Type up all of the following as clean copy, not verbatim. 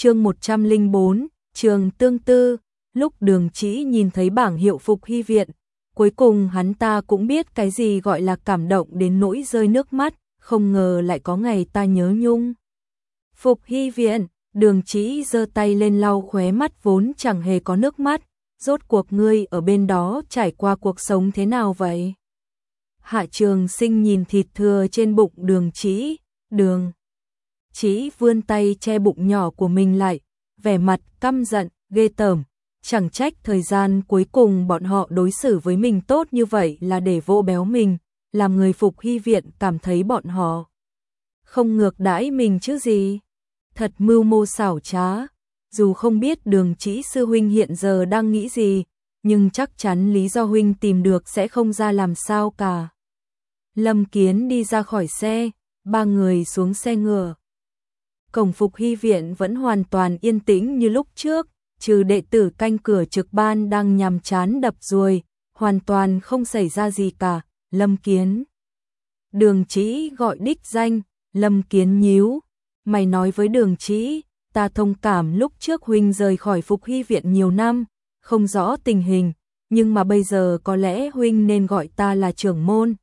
Chương 104, trường tương tư. Lúc Đường Chỉ nhìn thấy bảng hiệu Phục Hy viện, cuối cùng hắn ta cũng biết cái gì gọi là cảm động đến nỗi rơi nước mắt, không ngờ lại có ngày ta nhớ nhung. Phục Hy viện, Đường Chỉ giơ tay lên lau khóe mắt vốn chẳng hề có nước mắt, rốt cuộc ngươi ở bên đó trải qua cuộc sống thế nào vậy? Hạ Trường Sinh nhìn thịt thừa trên bụng Đường Chỉ, Đường Chỉ vươn tay che bụng nhỏ của mình lại, vẻ mặt căm giận, ghê tởm, chẳng trách thời gian cuối cùng bọn họ đối xử với mình tốt như vậy là để vỗ béo mình, làm người Phục Hy viện cảm thấy bọn họ không ngược đãi mình chứ gì. Thật mưu mô xảo trá, dù không biết Đường Chỉ sư huynh hiện giờ đang nghĩ gì, nhưng chắc chắn lý do huynh tìm được sẽ không ra làm sao cả. Lâm Kiến đi ra khỏi xe, ba người xuống xe ngựa. Cổng Phục Hy viện vẫn hoàn toàn yên tĩnh như lúc trước, trừ đệ tử canh cửa trực ban đang nhàm chán đập ruồi, hoàn toàn không xảy ra gì cả. Lâm Kiến. Đường Chỉ gọi đích danh, Lâm Kiến nhíu, mày nói với Đường Chỉ, ta thông cảm lúc trước huynh rời khỏi Phục Hy viện nhiều năm, không rõ tình hình, nhưng mà bây giờ có lẽ huynh nên gọi ta là trưởng môn.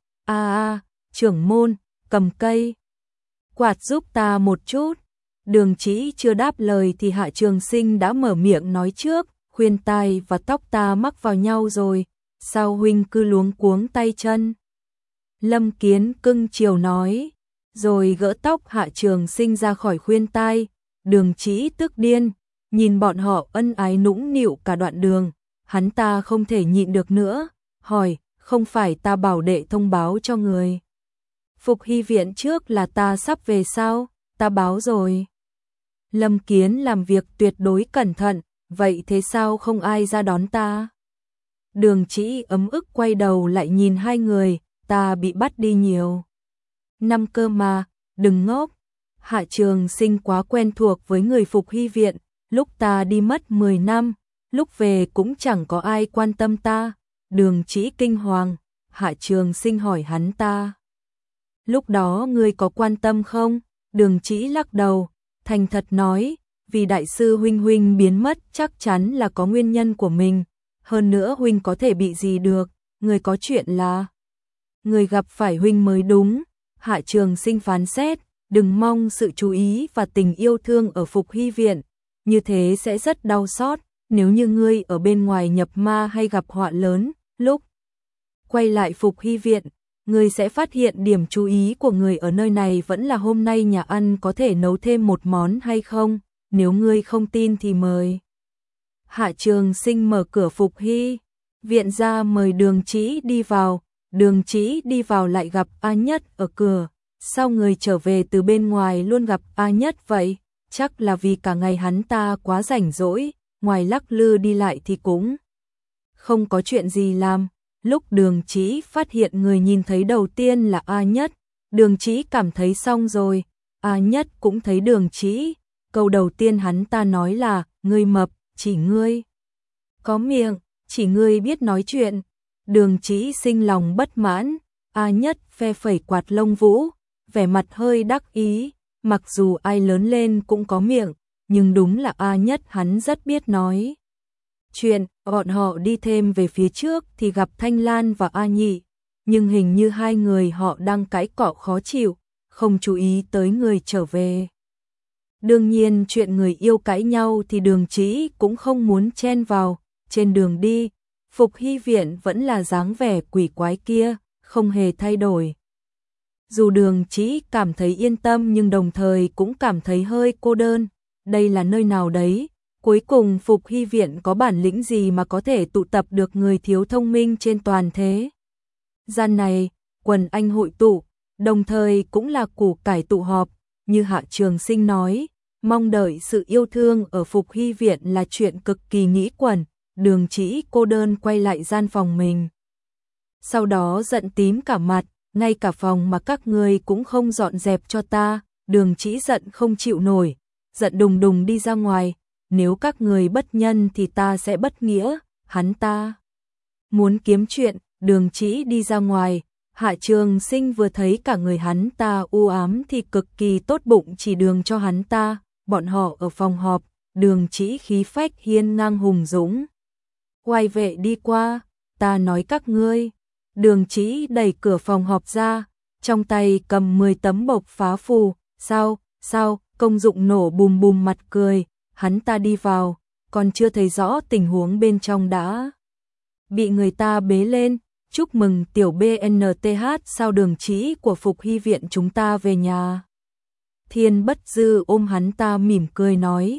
Trưởng môn, cầm cây quạt giúp ta một chút. Đường Chỉ chưa đáp lời thì Hạ Trường Sinh đã mở miệng nói trước, khuyên tai và tóc ta mắc vào nhau rồi, sao huynh cứ luống cuống tay chân? Lâm Kiến cưng chiều nói, rồi gỡ tóc Hạ Trường Sinh ra khỏi khuyên tai. Đường Chỉ tức điên, nhìn bọn họ ân ái nũng nịu cả đoạn đường, hắn ta không thể nhịn được nữa, hỏi, không phải ta bảo đệ thông báo cho người Phục Hy viện trước là ta sắp về sao? Ta báo rồi. Lâm Kiến làm việc tuyệt đối cẩn thận, vậy thế sao không ai ra đón ta? Đường Chỉ ấm ức quay đầu lại nhìn hai người, ta bị bắt đi nhiều năm cơ mà, đừng ngốc. Hạ Trường Sinh quá quen thuộc với người Phục Hy viện, lúc ta đi mất 10 năm, lúc về cũng chẳng có ai quan tâm ta. Đường Chỉ kinh hoàng, Hạ Trường Sinh hỏi hắn ta, lúc đó ngươi có quan tâm không? Đường Chỉ lắc đầu, thành thật nói, vì đại sư huynh biến mất chắc chắn là có nguyên nhân của mình, hơn nữa huynh có thể bị gì được, người có chuyện là người gặp phải huynh mới đúng. Hạ Trường Sinh phán xét, đừng mong sự chú ý và tình yêu thương ở Phục Hy viện, như thế sẽ rất đau xót, nếu như ngươi ở bên ngoài nhập ma hay gặp họa lớn, lúc quay lại Phục Hy viện, ngươi sẽ phát hiện điểm chú ý của người ở nơi này vẫn là hôm nay nhà ăn có thể nấu thêm một món hay không, nếu ngươi không tin thì mời. Hạ Trường Sinh mở cửa Phục Hy viện ra mời Đường Chỉ đi vào. Đường Chỉ đi vào lại gặp A Nhất ở cửa, sao người trở về từ bên ngoài luôn gặp A Nhất vậy? Chắc là vì cả ngày hắn ta quá rảnh rỗi, ngoài lắc lư đi lại thì cũng không có chuyện gì làm. Lúc Đường Chỉ phát hiện người nhìn thấy đầu tiên là A Nhất, Đường Chỉ cảm thấy xong rồi, A Nhất cũng thấy Đường Chỉ. Câu đầu tiên hắn ta nói là, ngươi mập, chỉ ngươi có miệng, chỉ ngươi biết nói chuyện. Đường Chỉ sinh lòng bất mãn, A Nhất phe phẩy quạt lông vũ, vẻ mặt hơi đắc ý, mặc dù ai lớn lên cũng có miệng, nhưng đúng là A Nhất hắn rất biết nói chuyện. Bọn họ đi thêm về phía trước thì gặp Thanh Lan và A Nhị, nhưng hình như hai người họ đang cãi cọ khó chịu, không chú ý tới người trở về. Đương nhiên chuyện người yêu cãi nhau thì Đường Chỉ cũng không muốn chen vào. Trên đường đi, Phục Hy viện vẫn là dáng vẻ quỷ quái kia, không hề thay đổi. Dù Đường Chỉ cảm thấy yên tâm nhưng đồng thời cũng cảm thấy hơi cô đơn. Đây là nơi nào đấy? Cuối cùng Phục Hy viện có bản lĩnh gì mà có thể tụ tập được người thiếu thông minh trên toàn thế gian này? Quần anh hội tụ, đồng thời cũng là củ cải tụ họp. Như Hạ Trường Sinh nói, mong đợi sự yêu thương ở Phục Hy viện là chuyện cực kỳ nghĩ quẩn. Đường Chỉ cô đơn quay lại gian phòng mình, sau đó giận tím cả mặt, ngay cả phòng mà các ngươi cũng không dọn dẹp cho ta. Đường Chỉ giận không chịu nổi, giận đùng đùng đi ra ngoài, nếu các người bất nhân thì ta sẽ bất nghĩa. Hắn ta muốn kiếm chuyện. Đường Chỉ đi ra ngoài, Hạ Trường Sinh vừa thấy cả người hắn ta u ám thì cực kỳ tốt bụng chỉ đường cho hắn ta. Bọn họ ở phòng họp, Đường Chỉ khí phách hiên ngang hùng dũng. Quay vệ đi qua, ta nói các ngươi. Đường Chỉ đẩy cửa phòng họp ra, trong tay cầm 10 tấm bộc phá phù. Sao, công dụng nổ bùm bùm mặt cười, hắn ta đi vào, còn chưa thấy rõ tình huống bên trong đã bị người ta bế lên. Chúc mừng tiểu BNTH, sao Đường Chỉ của Phục Hy viện chúng ta về nhà. Thiên Bất Dư ôm hắn ta mỉm cười nói,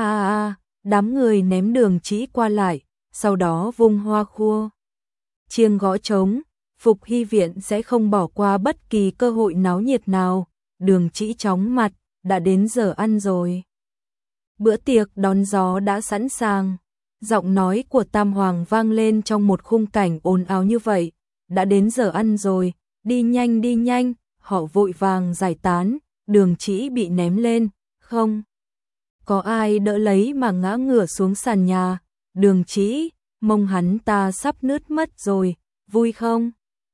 đám người ném Đường Chỉ qua lại, sau đó vung hoa khua chiêng gõ trống, Phục Hy viện sẽ không bỏ qua bất kỳ cơ hội náo nhiệt nào. Đường Chỉ chóng mặt, đã đến giờ ăn rồi. Bữa tiệc đón gió đã sẵn sàng. Giọng nói của Tam Hoàng vang lên trong một khung cảnh ồn ào như vậy. Đã đến giờ ăn rồi, đi nhanh, họ vội vàng giải tán. Đường Chỉ bị ném lên, không có ai đỡ lấy mà ngã ngửa xuống sàn nhà. Đường Chỉ, mông hắn ta sắp nứt mất rồi, vui không?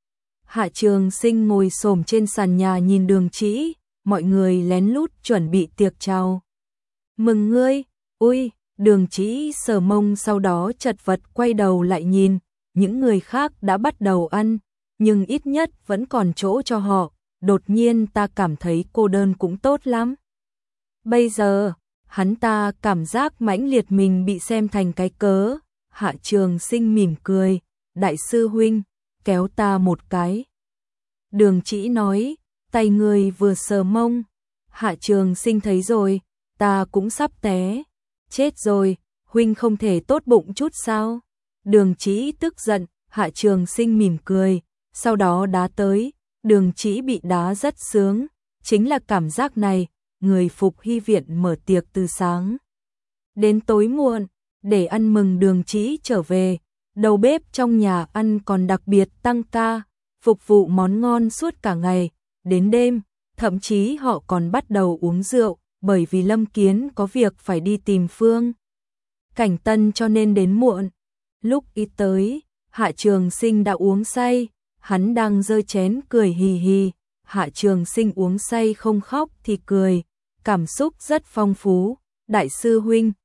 Hạ Trường Sinh ngồi xổm trên sàn nhà nhìn Đường Chỉ, mọi người lén lút chuẩn bị tiệc chào mừng ngươi. Ui, Đường Chỉ sờ mông, sau đó chật vật quay đầu lại nhìn, những người khác đã bắt đầu ăn, nhưng ít nhất vẫn còn chỗ cho họ. Đột nhiên ta cảm thấy cô đơn cũng tốt lắm. Bây giờ, hắn ta cảm giác mãnh liệt mình bị xem thành cái cớ. Hạ Trường Sinh mỉm cười, đại sư huynh, kéo ta một cái. Đường Chỉ nói, tay người vừa sờ mông. Hạ Trường Sinh thấy rồi, ta cũng sắp té. Chết rồi, huynh không thể tốt bụng chút sao? Đường Chỉ tức giận. Hạ Trường Sinh mỉm cười, sau đó đá tới. Đường Chỉ bị đá rất sướng, chính là cảm giác này. Người Phục Hy viện mở tiệc từ sáng đến tối muộn để ăn mừng Đường Chỉ trở về. Đầu bếp trong nhà ăn còn đặc biệt tăng ca, phục vụ món ngon suốt cả ngày đến đêm, thậm chí họ còn bắt đầu uống rượu, bởi vì Lâm Kiến có việc phải đi tìm Phương Cảnh Tân cho nên đến muộn. Lúc y tới, Hạ Trường Sinh đã uống say, hắn đang giơ chén cười hì hì. Hạ Trường Sinh uống say không khóc thì cười, cảm xúc rất phong phú. Đại sư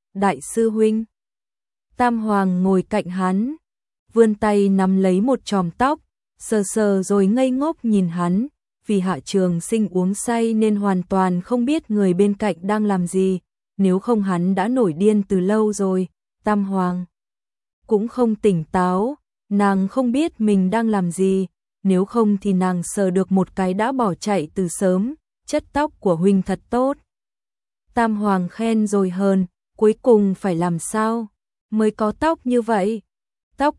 huynh. Tam Hoàng ngồi cạnh hắn, vươn tay nắm lấy một chòm tóc, sờ rồi ngây ngốc nhìn hắn. Vì Hạ Trường Sinh uống say nên hoàn toàn không biết người bên cạnh đang làm gì, nếu không hắn đã nổi điên từ lâu rồi. Tam Hoàng cũng không tỉnh táo, nàng không biết mình đang làm gì, nếu không thì nàng sờ được một cái đã bỏ chạy từ sớm. Chất tóc của huynh thật tốt. Tam Hoàng khen rồi hờn, cuối cùng phải làm sao mới có tóc như vậy? Tóc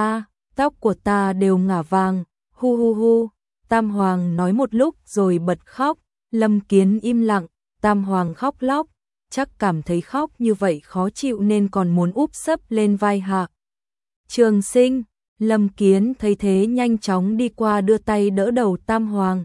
của ta đều ngả vàng, hu. Tam Hoàng nói một lúc rồi bật khóc. Lâm Kiến im lặng, Tam Hoàng khóc lóc, chắc cảm thấy khóc như vậy khó chịu nên còn muốn úp sấp lên vai Hạ Trường Sinh. Lâm Kiến thấy thế nhanh chóng đi qua đưa tay đỡ đầu Tam Hoàng.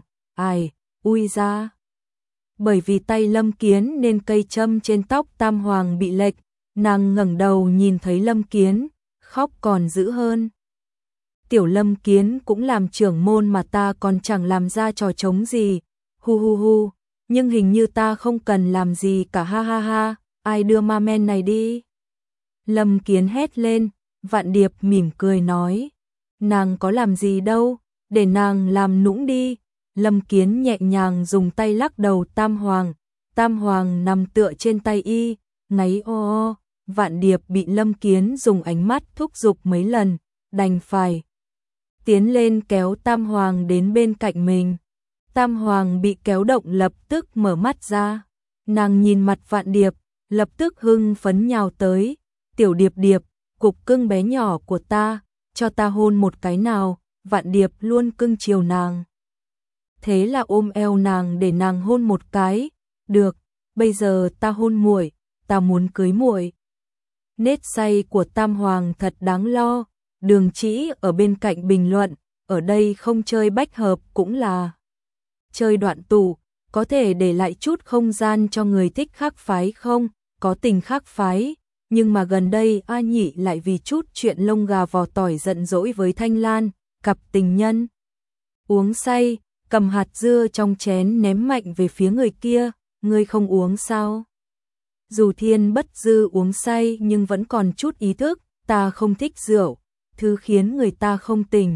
Ui ra. Bởi vì tay Lâm Kiến nên cây châm trên tóc Tam Hoàng bị lệch, nàng ngẩng đầu nhìn thấy Lâm Kiến, khóc còn dữ hơn. Tiểu Lâm Kiến cũng làm trưởng môn mà ta còn chẳng làm ra trò trống gì, hu, nhưng hình như ta không cần làm gì cả, ha, ai đưa ma men này đi? Lâm Kiến hét lên. Vạn Điệp mỉm cười nói, nàng có làm gì đâu, để nàng làm nũng đi. Lâm Kiến nhẹ nhàng dùng tay lắc đầu Tam Hoàng. Tam Hoàng nằm tựa trên tay y, ngáy o. Vạn Điệp bị Lâm Kiến dùng ánh mắt thúc giục mấy lần, đành phải tiến lên kéo Tam Hoàng đến bên cạnh mình. Tam Hoàng bị kéo động lập tức mở mắt ra. Nàng nhìn mặt Vạn Điệp, lập tức hưng phấn nhào tới. Tiểu Điệp Điệp, cục cưng bé nhỏ của ta, cho ta hôn một cái nào. Vạn Điệp luôn cưng chiều nàng. Thế là ôm eo nàng để nàng hôn một cái. Được, bây giờ ta hôn muội, ta muốn cưới muội. Nết say của Tam Hoàng thật đáng lo. Đường Chỉ ở bên cạnh bình luận, ở đây không chơi bách hợp cũng là chơi đoạn tụ, có thể để lại chút không gian cho người thích khác phái không? Có tình khác phái, nhưng mà gần đây A Nhị lại vì chút chuyện lông gà vò tỏi giận dỗi với Thanh Lan, cặp tình nhân. Uống say, cầm hạt dưa trong chén ném mạnh về phía người kia, ngươi không uống sao? dù Thiên Bất Dư uống say nhưng vẫn còn chút ý thức, ta không thích rượu, thứ khiến người ta không tỉnh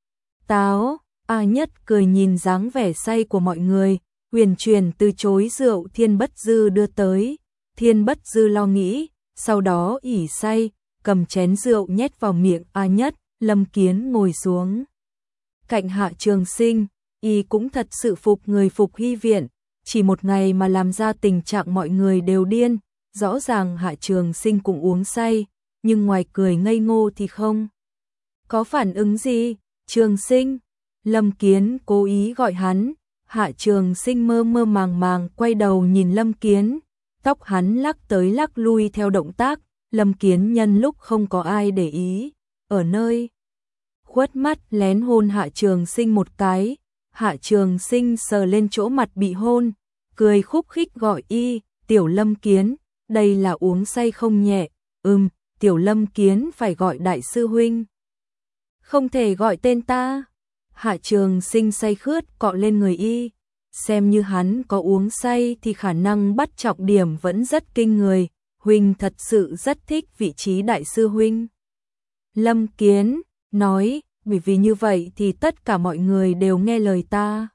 táo. A Nhất cười nhìn dáng vẻ say của mọi người, huyền chuyển từ chối rượu Thiên Bất Dư đưa tới. Thiên Bất Dư lo nghĩ, sau đó ỉ say, cầm chén rượu nhét vào miệng A Nhất. Lâm Kiến ngồi xuống cạnh Hạ Trường Sinh, y cũng thật sự phục người Phục Hy viện, chỉ một ngày mà làm ra tình trạng mọi người đều điên. Rõ ràng Hạ Trường Sinh cũng uống say, nhưng ngoài cười ngây ngô thì không có phản ứng gì. Trường Sinh, Lâm Kiến cố ý gọi hắn. Hạ Trường Sinh mơ mơ màng màng quay đầu nhìn Lâm Kiến, tóc hắn lắc tới lắc lui theo động tác. Lâm Kiến nhân lúc không có ai để ý, ở nơi khuất mắt lén hôn Hạ Trường Sinh một cái. Hạ Trường Sinh sờ lên chỗ mặt bị hôn, cười khúc khích gọi y, Tiểu Lâm Kiến, đây là uống say không nhẹ. Tiểu Lâm Kiến phải gọi đại sư huynh, không thể gọi tên ta. Hạ Trường Sinh say khướt cọ lên người y, xem như hắn có uống say thì khả năng bắt trọng điểm vẫn rất kinh người. Huynh thật sự rất thích vị trí đại sư huynh. Lâm Kiến nói, bởi vì như vậy thì tất cả mọi người đều nghe lời ta.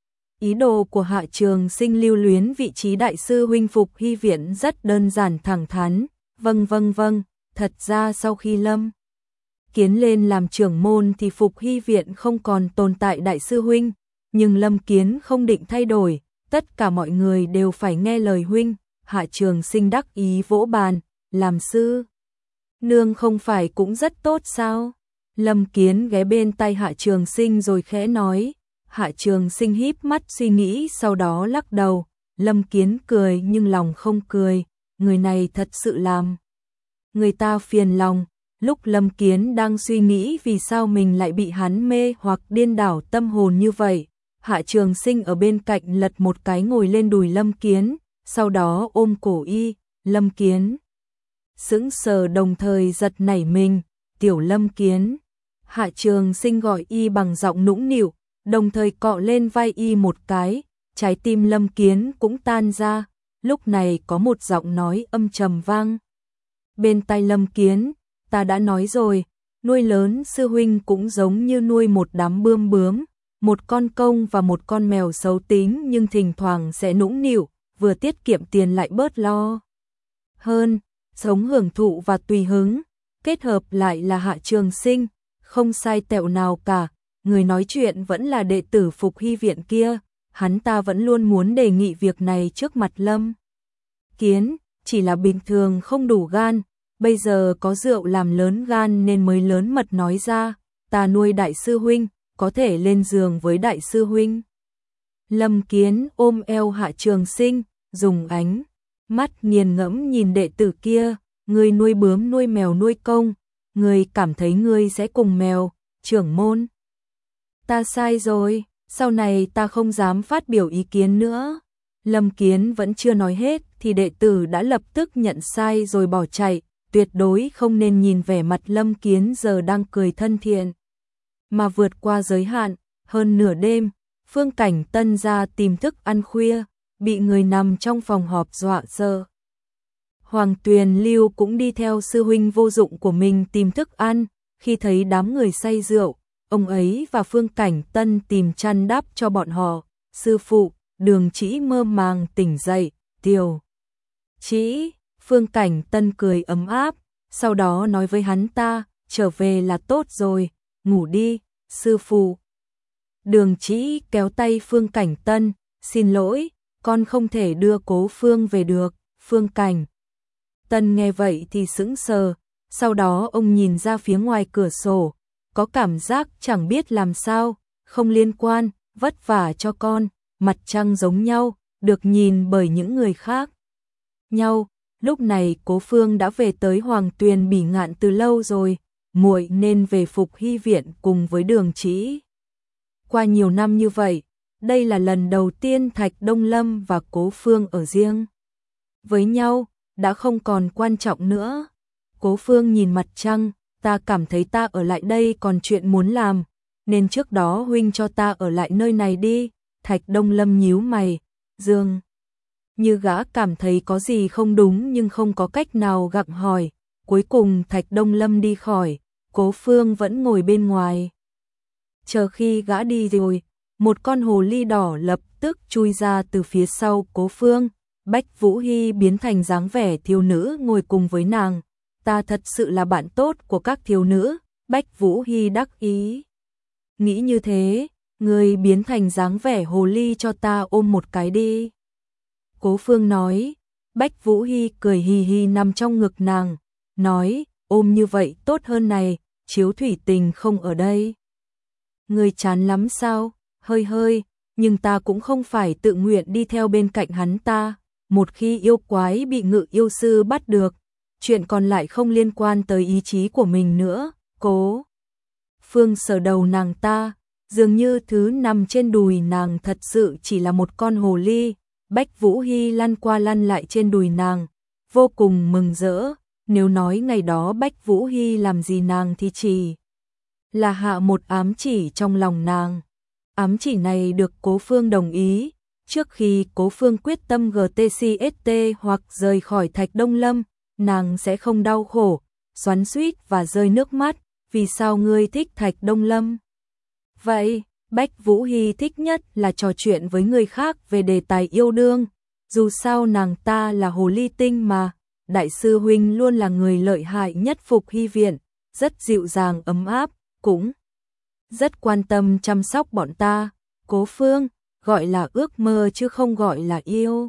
Ý đồ của Hạ Trường Sinh lưu luyến vị trí đại sư huynh Phục Hy viện rất đơn giản thẳng thắn. Vâng, thật ra sau khi Lâm Kiến lên làm trưởng môn thì Phục Hy viện không còn tồn tại đại sư huynh, nhưng Lâm Kiến không định thay đổi, tất cả mọi người đều phải nghe lời huynh. Hạ Trường Sinh đắc ý vỗ bàn, làm sư nương không phải cũng rất tốt sao? Lâm Kiến ghé bên tay Hạ Trường Sinh rồi khẽ nói. Hạ Trường Sinh híp mắt suy nghĩ, sau đó lắc đầu. Lâm Kiến cười nhưng lòng không cười, người này thật sự làm người ta phiền lòng. Lúc Lâm Kiến đang suy nghĩ vì sao mình lại bị hắn mê hoặc điên đảo tâm hồn như vậy, Hạ Trường Sinh ở bên cạnh lật một cái ngồi lên đùi Lâm Kiến, sau đó ôm cổ y. Lâm Kiến sững sờ đồng thời giật nảy mình. Tiểu Lâm Kiến. Hạ Trường Sinh gọi y bằng giọng nũng nịu, đồng thời cọ lên vai y một cái, trái tim Lâm Kiến cũng tan ra. Lúc này có một giọng nói âm trầm vang bên tai Lâm Kiến, ta đã nói rồi, nuôi lớn sư huynh cũng giống như nuôi một đám bướm, một con công và một con mèo xấu tính nhưng thỉnh thoảng sẽ nũng nịu, vừa tiết kiệm tiền lại bớt lo hơn, sống hưởng thụ và tùy hứng, kết hợp lại là Hạ Trường Sinh, không sai tẹo nào cả. Người nói chuyện vẫn là đệ tử Phục Hy viện kia, hắn ta vẫn luôn muốn đề nghị việc này trước mặt Lâm Kiến, chỉ là bình thường không đủ gan, bây giờ có rượu làm lớn gan nên mới lớn mật nói ra, ta nuôi đại sư huynh, có thể lên giường với đại sư huynh. Lâm Kiến ôm eo Hạ Trường Sinh, dùng ánh mắt nghiền ngẫm nhìn đệ tử kia, ngươi nuôi bướm nuôi mèo nuôi công, ngươi cảm thấy ngươi sẽ cùng mèo, trưởng môn. Ta sai rồi, sau này ta không dám phát biểu ý kiến nữa. Lâm Kiến vẫn chưa nói hết thì đệ tử đã lập tức nhận sai rồi bỏ chạy, tuyệt đối không nên nhìn vẻ mặt Lâm Kiến giờ đang cười thân thiện mà vượt qua giới hạn. Hơn nửa đêm, Phương Cảnh Tân ra tìm thức ăn khuya, bị người nằm trong phòng họp dọa sợ. Hoàng Tuyền Lưu cũng đi theo sư huynh vô dụng của mình tìm thức ăn, khi thấy đám người say rượu, ông ấy và Phương Cảnh Tân tìm chăn đắp cho bọn họ. Sư phụ, Đường Chỉ mơ màng tỉnh dậy, Tiểu Chỉ. Phương Cảnh Tân cười ấm áp, sau đó nói với hắn ta, trở về là tốt rồi, ngủ đi, sư phụ. Đường Chỉ kéo tay Phương Cảnh Tân, xin lỗi, con không thể đưa Cố Phương về được. Phương Cảnh Tân nghe vậy thì sững sờ, sau đó ông nhìn ra phía ngoài cửa sổ, có cảm giác chẳng biết làm sao, không liên quan, vất vả cho con, mặt trăng giống nhau, được nhìn bởi những người khác nhau. Lúc này Cố Phương đã về tới Hoàng Tuyền Bỉ Ngạn từ lâu rồi, muội nên về Phục Hy viện cùng với Đường Chỉ. Qua nhiều năm như vậy, đây là lần đầu tiên Thạch Đông Lâm và Cố Phương ở riêng với nhau, đã không còn quan trọng nữa. Cố Phương nhìn mặt trăng, ta cảm thấy ta ở lại đây còn chuyện muốn làm, nên trước đó huynh cho ta ở lại nơi này đi. Thạch Đông Lâm nhíu mày, dường như gã cảm thấy có gì không đúng nhưng không có cách nào gặng hỏi. Cuối cùng Thạch Đông Lâm đi khỏi, Cố Phương vẫn ngồi bên ngoài. Chờ khi gã đi rồi, một con hồ ly đỏ lập tức chui ra từ phía sau Cố Phương. Bách Vũ Hy biến thành dáng vẻ thiếu nữ ngồi cùng với nàng. Ta thật sự là bạn tốt của các thiếu nữ. Bách Vũ Hy đắc ý. Nghĩ như thế, người biến thành dáng vẻ hồ ly cho ta ôm một cái đi. Cố Phương nói. Bách Vũ Hy cười hì hì nằm trong ngực nàng, nói, ôm như vậy tốt hơn này, Chiếu Thủy Tình không ở đây. Người chán lắm sao? Hơi hơi, nhưng ta cũng không phải tự nguyện đi theo bên cạnh hắn ta. Một khi yêu quái bị Ngự yêu sư bắt được, chuyện còn lại không liên quan tới ý chí của mình nữa. Cố Phương sờ đầu nàng ta, dường như thứ nằm trên đùi nàng thật sự chỉ là một con hồ ly. Bách Vũ Hy lăn qua lăn lại trên đùi nàng, vô cùng mừng rỡ. Nếu nói ngày đó Bách Vũ Hy làm gì nàng thì chỉ là hạ một ám chỉ trong lòng nàng. Ám chỉ này được Cố Phương đồng ý. Trước khi Cố Phương quyết tâm GTCST hoặc rời khỏi Thạch Đông Lâm, nàng sẽ không đau khổ, xoắn xuýt và rơi nước mắt. Vì sao ngươi thích Thạch Đông Lâm? Vậy, Bách Vũ Hy thích nhất là trò chuyện với người khác về đề tài yêu đương. Dù sao nàng ta là hồ ly tinh mà. Đại sư huynh luôn là người lợi hại nhất Phục Hy viện, rất dịu dàng ấm áp, cũng rất quan tâm chăm sóc bọn ta. Cố Phương, gọi là ước mơ chứ không gọi là yêu.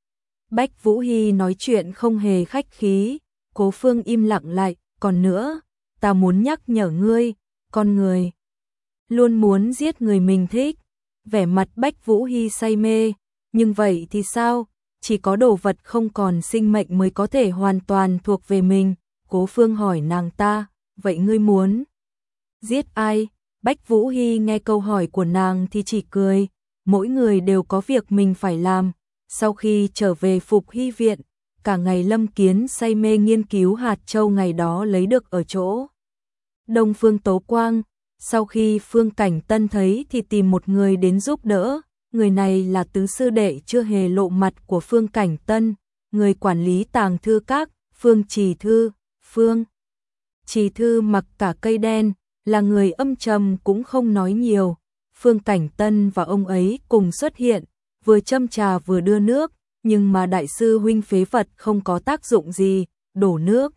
Bách Vũ Hy nói chuyện không hề khách khí. Cố Phương im lặng lại. Còn nữa, ta muốn nhắc nhở ngươi, con người luôn muốn giết người mình thích. Vẻ mặt Bách Vũ Hy say mê. Nhưng vậy thì sao? Chỉ có đồ vật không còn sinh mệnh mới có thể hoàn toàn thuộc về mình. Cố Phương hỏi nàng ta, vậy ngươi muốn giết ai? Bách Vũ Hy nghe câu hỏi của nàng thì chỉ cười. Mỗi người đều có việc mình phải làm. Sau khi trở về Phục Hy viện, cả ngày Lâm Kiến say mê nghiên cứu hạt châu ngày đó lấy được ở chỗ Đông Phương Tố Quang. Sau khi Phương Cảnh Tân thấy thì tìm một người đến giúp đỡ. Người này là tứ sư đệ chưa hề lộ mặt của Phương Cảnh Tân, người quản lý tàng thư các, Phương Trì Thư. Phương Trì Thư mặc cả cây đen, là người âm trầm cũng không nói nhiều. Phương Cảnh Tân và ông ấy cùng xuất hiện, vừa châm trà vừa đưa nước, nhưng mà đại sư huynh phế vật không có tác dụng gì, đổ nước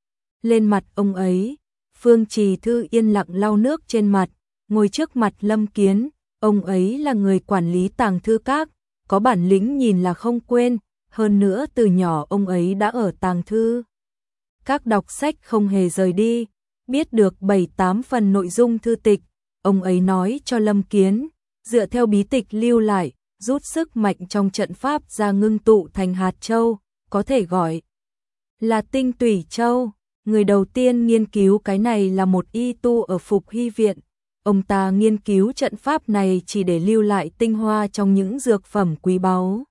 lên mặt ông ấy. Phương Trì Thư yên lặng lau nước trên mặt, ngồi trước mặt Lâm Kiến. Ông ấy là người quản lý tàng thư các, có bản lĩnh nhìn là không quên, hơn nữa từ nhỏ ông ấy đã ở tàng thư các đọc sách không hề rời đi, biết được 7-8 phần nội dung thư tịch. Ông ấy nói cho Lâm Kiến, dựa theo bí tịch lưu lại, rút sức mạnh trong trận pháp ra ngưng tụ thành hạt châu, có thể gọi là tinh tủy châu. Người đầu tiên nghiên cứu cái này là một y tu ở Phục Hy viện. Ông ta nghiên cứu trận pháp này chỉ để lưu lại tinh hoa trong những dược phẩm quý báu.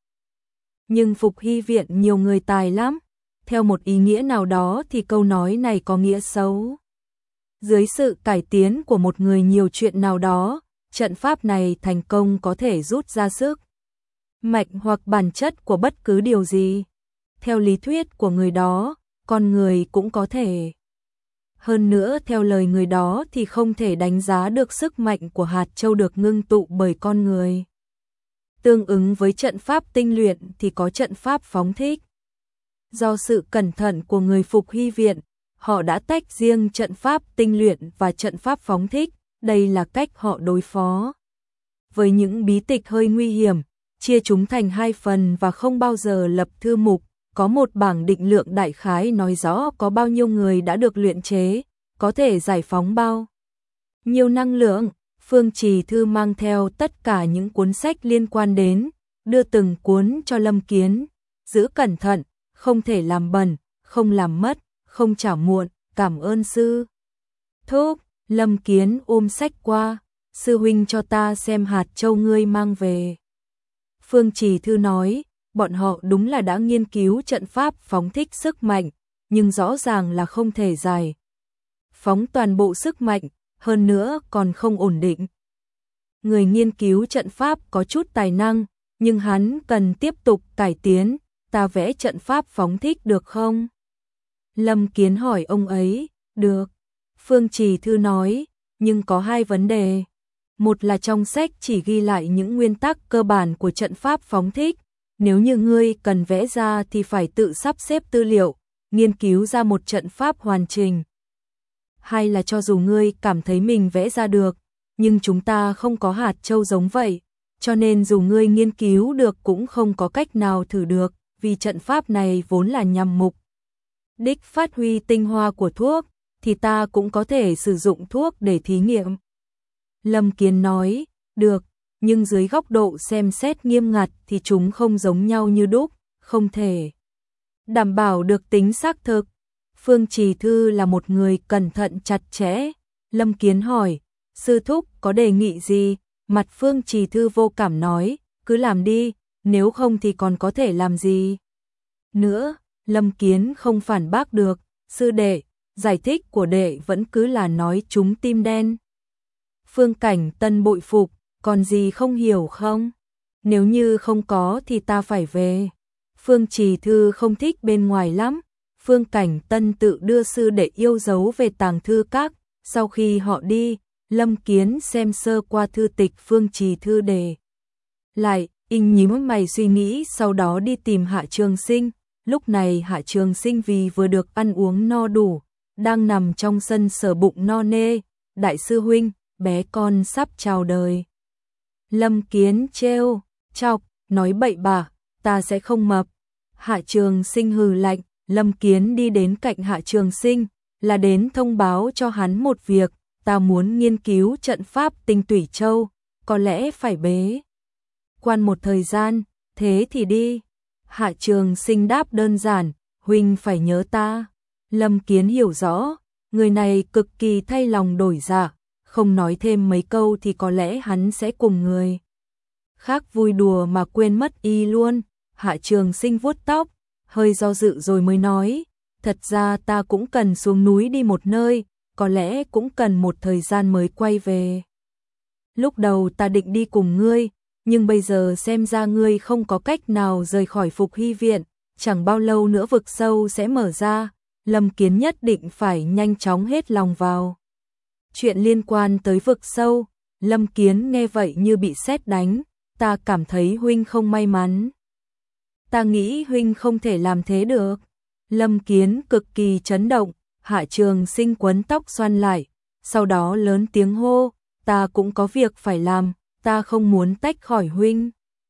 Nhưng Phục Hy viện nhiều người tài lắm. Theo một ý nghĩa nào đó thì câu nói này có nghĩa xấu. Dưới sự cải tiến của một người nhiều chuyện nào đó, trận pháp này thành công có thể rút ra sức mạnh hoặc bản chất của bất cứ điều gì. Theo lý thuyết của người đó, con người cũng có thể. Hơn nữa theo lời người đó thì không thể đánh giá được sức mạnh của hạt châu được ngưng tụ bởi con người. Tương ứng với trận pháp tinh luyện thì có trận pháp phóng thích. Do sự cẩn thận của người Phục Hy viện, họ đã tách riêng trận pháp tinh luyện và trận pháp phóng thích. Đây là cách họ đối phó với những bí tịch hơi nguy hiểm, chia chúng thành 2 phần và không bao giờ lập thư mục. Có một bảng định lượng đại khái nói rõ có bao nhiêu người đã được luyện chế, có thể giải phóng bao nhiêu năng lượng. Phương Trì Thư mang theo tất cả những cuốn sách liên quan đến, đưa từng cuốn cho Lâm Kiến. Giữ cẩn thận, không thể làm bẩn, không làm mất, không trả muộn, cảm ơn sư thúc. Lâm Kiến ôm sách qua, sư huynh cho ta xem hạt châu ngươi mang về. Phương Trì Thư nói, bọn họ đúng là đã nghiên cứu trận pháp phóng thích sức mạnh, nhưng rõ ràng là không thể giải phóng toàn bộ sức mạnh, hơn nữa còn không ổn định. Người nghiên cứu trận pháp có chút tài năng, nhưng hắn cần tiếp tục cải tiến, ta vẽ trận pháp phóng thích được không? Lâm Kiến hỏi ông ấy, được. Phương Trì Thư nói, nhưng có hai vấn đề. Một là trong sách chỉ ghi lại những nguyên tắc cơ bản của trận pháp phóng thích, nếu như ngươi cần vẽ ra thì phải tự sắp xếp tư liệu, nghiên cứu ra một trận pháp hoàn chỉnh. Hai là cho dù ngươi cảm thấy mình vẽ ra được, nhưng chúng ta không có hạt châu giống vậy, cho nên dù ngươi nghiên cứu được cũng không có cách nào thử được, vì trận pháp này vốn là nhằm mục đích phát huy tinh hoa của thuốc, thì ta cũng có thể sử dụng thuốc để thí nghiệm. Lâm Kiến nói, được, nhưng dưới góc độ xem xét nghiêm ngặt thì chúng không giống nhau như đúc, không thể đảm bảo được tính xác thực. Phương Trì Thư là một người cẩn thận chặt chẽ. Lâm Kiến hỏi, sư thúc có đề nghị gì? Mặt Phương Trì Thư vô cảm nói, cứ làm đi, nếu không thì còn có thể làm gì nữa. Lâm Kiến không phản bác được, sư đệ, giải thích của đệ vẫn cứ là nói chúng tim đen. Phương Cảnh Tân bội phục, còn gì không hiểu không? Nếu như không có thì ta phải về. Phương Trì Thư không thích bên ngoài lắm. Phương Cảnh Tân tự đưa sư đệ yêu dấu về tàng thư các. Sau khi họ đi, Lâm Kiến xem sơ qua thư tịch Phương Trì Thư để lại, nhíu mày suy nghĩ, sau đó đi tìm Hạ Trường Sinh. Lúc này Hạ Trường Sinh vì vừa được ăn uống no đủ, đang nằm trong sân sờ bụng no nê. Đại sư huynh, bé con sắp chào đời. Lâm Kiến trêu chọc, nói bậy bạ, ta sẽ không mập. Hạ Trường Sinh hừ lạnh. Lâm Kiến đi đến cạnh Hạ Trường Sinh, là đến thông báo cho hắn một việc, ta muốn nghiên cứu trận pháp Tinh Tủy Châu, có lẽ phải bế quan một thời gian, thế thì đi. Hạ Trường Sinh đáp đơn giản, huynh phải nhớ ta. Lâm Kiến hiểu rõ, người này cực kỳ thay lòng đổi dạ, không nói thêm mấy câu thì có lẽ hắn sẽ cùng người khác vui đùa mà quên mất y luôn. Hạ Trường Sinh vuốt tóc, hơi do dự rồi mới nói, thật ra ta cũng cần xuống núi đi một nơi, có lẽ cũng cần một thời gian mới quay về. Lúc đầu ta định đi cùng ngươi, nhưng bây giờ xem ra ngươi không có cách nào rời khỏi Phục Hy Viện, chẳng bao lâu nữa vực sâu sẽ mở ra, Lâm Kiến nhất định phải nhanh chóng hết lòng vào chuyện liên quan tới vực sâu. Lâm Kiến nghe vậy như bị sét đánh, ta cảm thấy huynh không may mắn. Ta nghĩ huynh không thể làm thế được. Lâm Kiến cực kỳ chấn động. Hạ Trường Sinh quấn tóc xoăn lại, sau đó lớn tiếng hô, ta cũng có việc phải làm, ta không muốn tách khỏi huynh.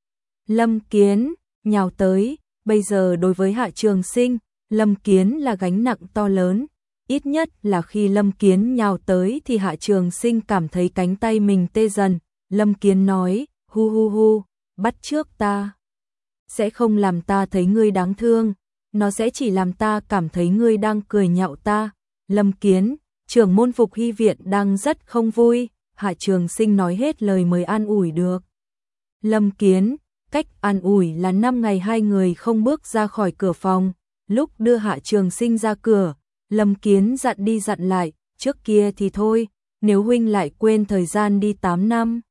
Lâm Kiến nhào tới, bây giờ đối với Hạ Trường Sinh, Lâm Kiến là gánh nặng to lớn, ít nhất là khi Lâm Kiến nhào tới thì Hạ Trường Sinh cảm thấy cánh tay mình tê dần. Lâm Kiến nói, hu hu hu, bắt trước ta sẽ không làm ta thấy ngươi đáng thương, nó sẽ chỉ làm ta cảm thấy ngươi đang cười nhạo ta. Lâm Kiến, trưởng môn Phục Hy Viện đang rất không vui. Hạ Trường Sinh nói hết lời mới an ủi được Lâm Kiến. Cách an ủi là 5 ngày hai người không bước ra khỏi cửa phòng. Lúc đưa Hạ Trường Sinh ra cửa, Lâm Kiến dặn đi dặn lại, trước kia thì thôi, nếu huynh lại quên thời gian đi 8 năm,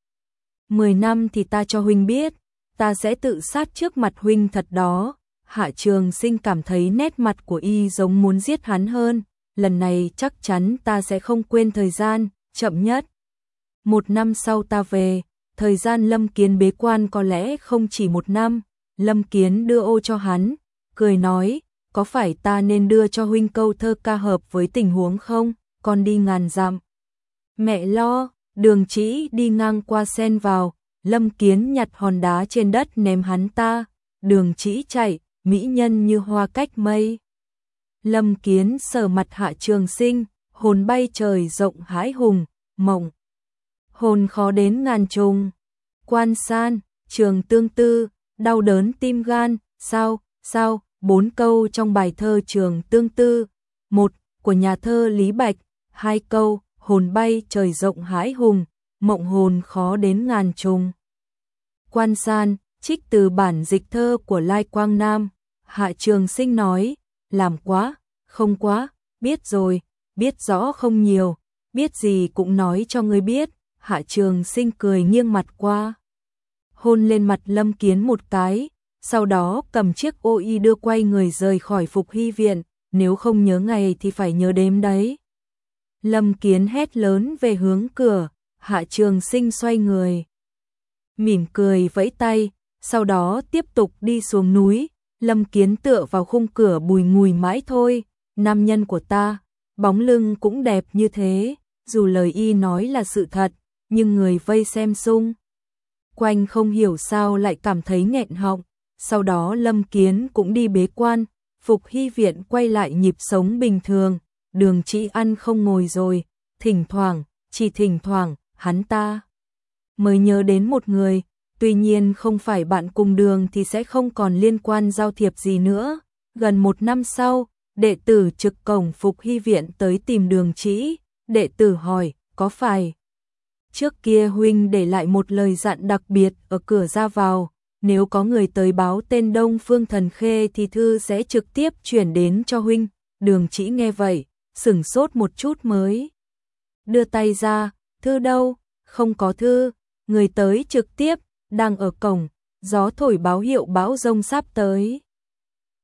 10 năm thì ta cho huynh biết, ta sẽ tự sát trước mặt huynh thật đó. Hạ Trường Sinh cảm thấy nét mặt của y giống muốn giết hắn hơn, lần này chắc chắn ta sẽ không quên thời gian, chậm nhất 1 năm sau ta về. Thời gian Lâm Kiến bế quan có lẽ không chỉ 1 năm. Lâm Kiến đưa ô cho hắn, cười nói, có phải ta nên đưa cho huynh câu thơ ca hợp với tình huống không? Con đi ngàn dặm mẹ lo. Đường Chỉ đi ngang qua xen vào, Lâm Kiến nhặt hòn đá trên đất ném hắn ta. Đường Chỉ chạy, mỹ nhân như hoa cách mây. Lâm Kiến sờ mặt Hạ Trường Sinh, hồn bay trời rộng hãi hùng, mộng hồn khó đến ngàn trùng. Quan San, Trường Tương Tư, đau đớn tim gan, sao, 4 câu trong bài thơ Trường Tương Tư. 1. Của nhà thơ Lý Bạch. 2 câu, hồn bay trời rộng hãi hùng, mộng hồn khó đến ngàn trùng. Quan San, trích từ bản dịch thơ của Lai Quang Nam. Hạ Trường Sinh nói, làm quá, không quá, biết rồi, biết rõ không nhiều, biết gì cũng nói cho ngươi biết. Hạ Trường Sinh cười nghiêng mặt qua hôn lên mặt Lâm Kiến một cái, sau đó cầm chiếc ô y đưa quay người rời khỏi Phục Hy viện, nếu không nhớ ngày thì phải nhớ đêm đấy. Lâm Kiến hét lớn về hướng cửa, Hạ Trường Sinh xoay người, mỉm cười vẫy tay, sau đó tiếp tục đi xuống núi. Lâm Kiến tựa vào khung cửa bùi ngùi mãi thôi, nam nhân của ta, bóng lưng cũng đẹp như thế, dù lời y nói là sự thật, nhưng người vây xem xung quanh không hiểu sao lại cảm thấy nghẹn họng. Sau đó Lâm Kiến cũng đi bế quan, Phục Hy viện quay lại nhịp sống bình thường, Đường Chỉ ăn không ngồi rồi, chỉ thỉnh thoảng, hắn ta mới nhớ đến một người, tuy nhiên không phải bạn cùng đường thì sẽ không còn liên quan giao thiệp gì nữa. Gần 1 năm sau, đệ tử trực cổng Phục Hy viện tới tìm Đường Chỉ, đệ tử hỏi, có phải trước kia huynh để lại một lời dặn đặc biệt ở cửa ra vào, nếu có người tới báo tên Đông Phương Thần Khê thì thư sẽ trực tiếp chuyển đến cho huynh. Đường Chỉ nghe vậy, sửng sốt một chút mới đưa tay ra, thư đâu, không có thư, người tới trực tiếp, đang ở cổng, gió thổi báo hiệu bão giông sắp tới.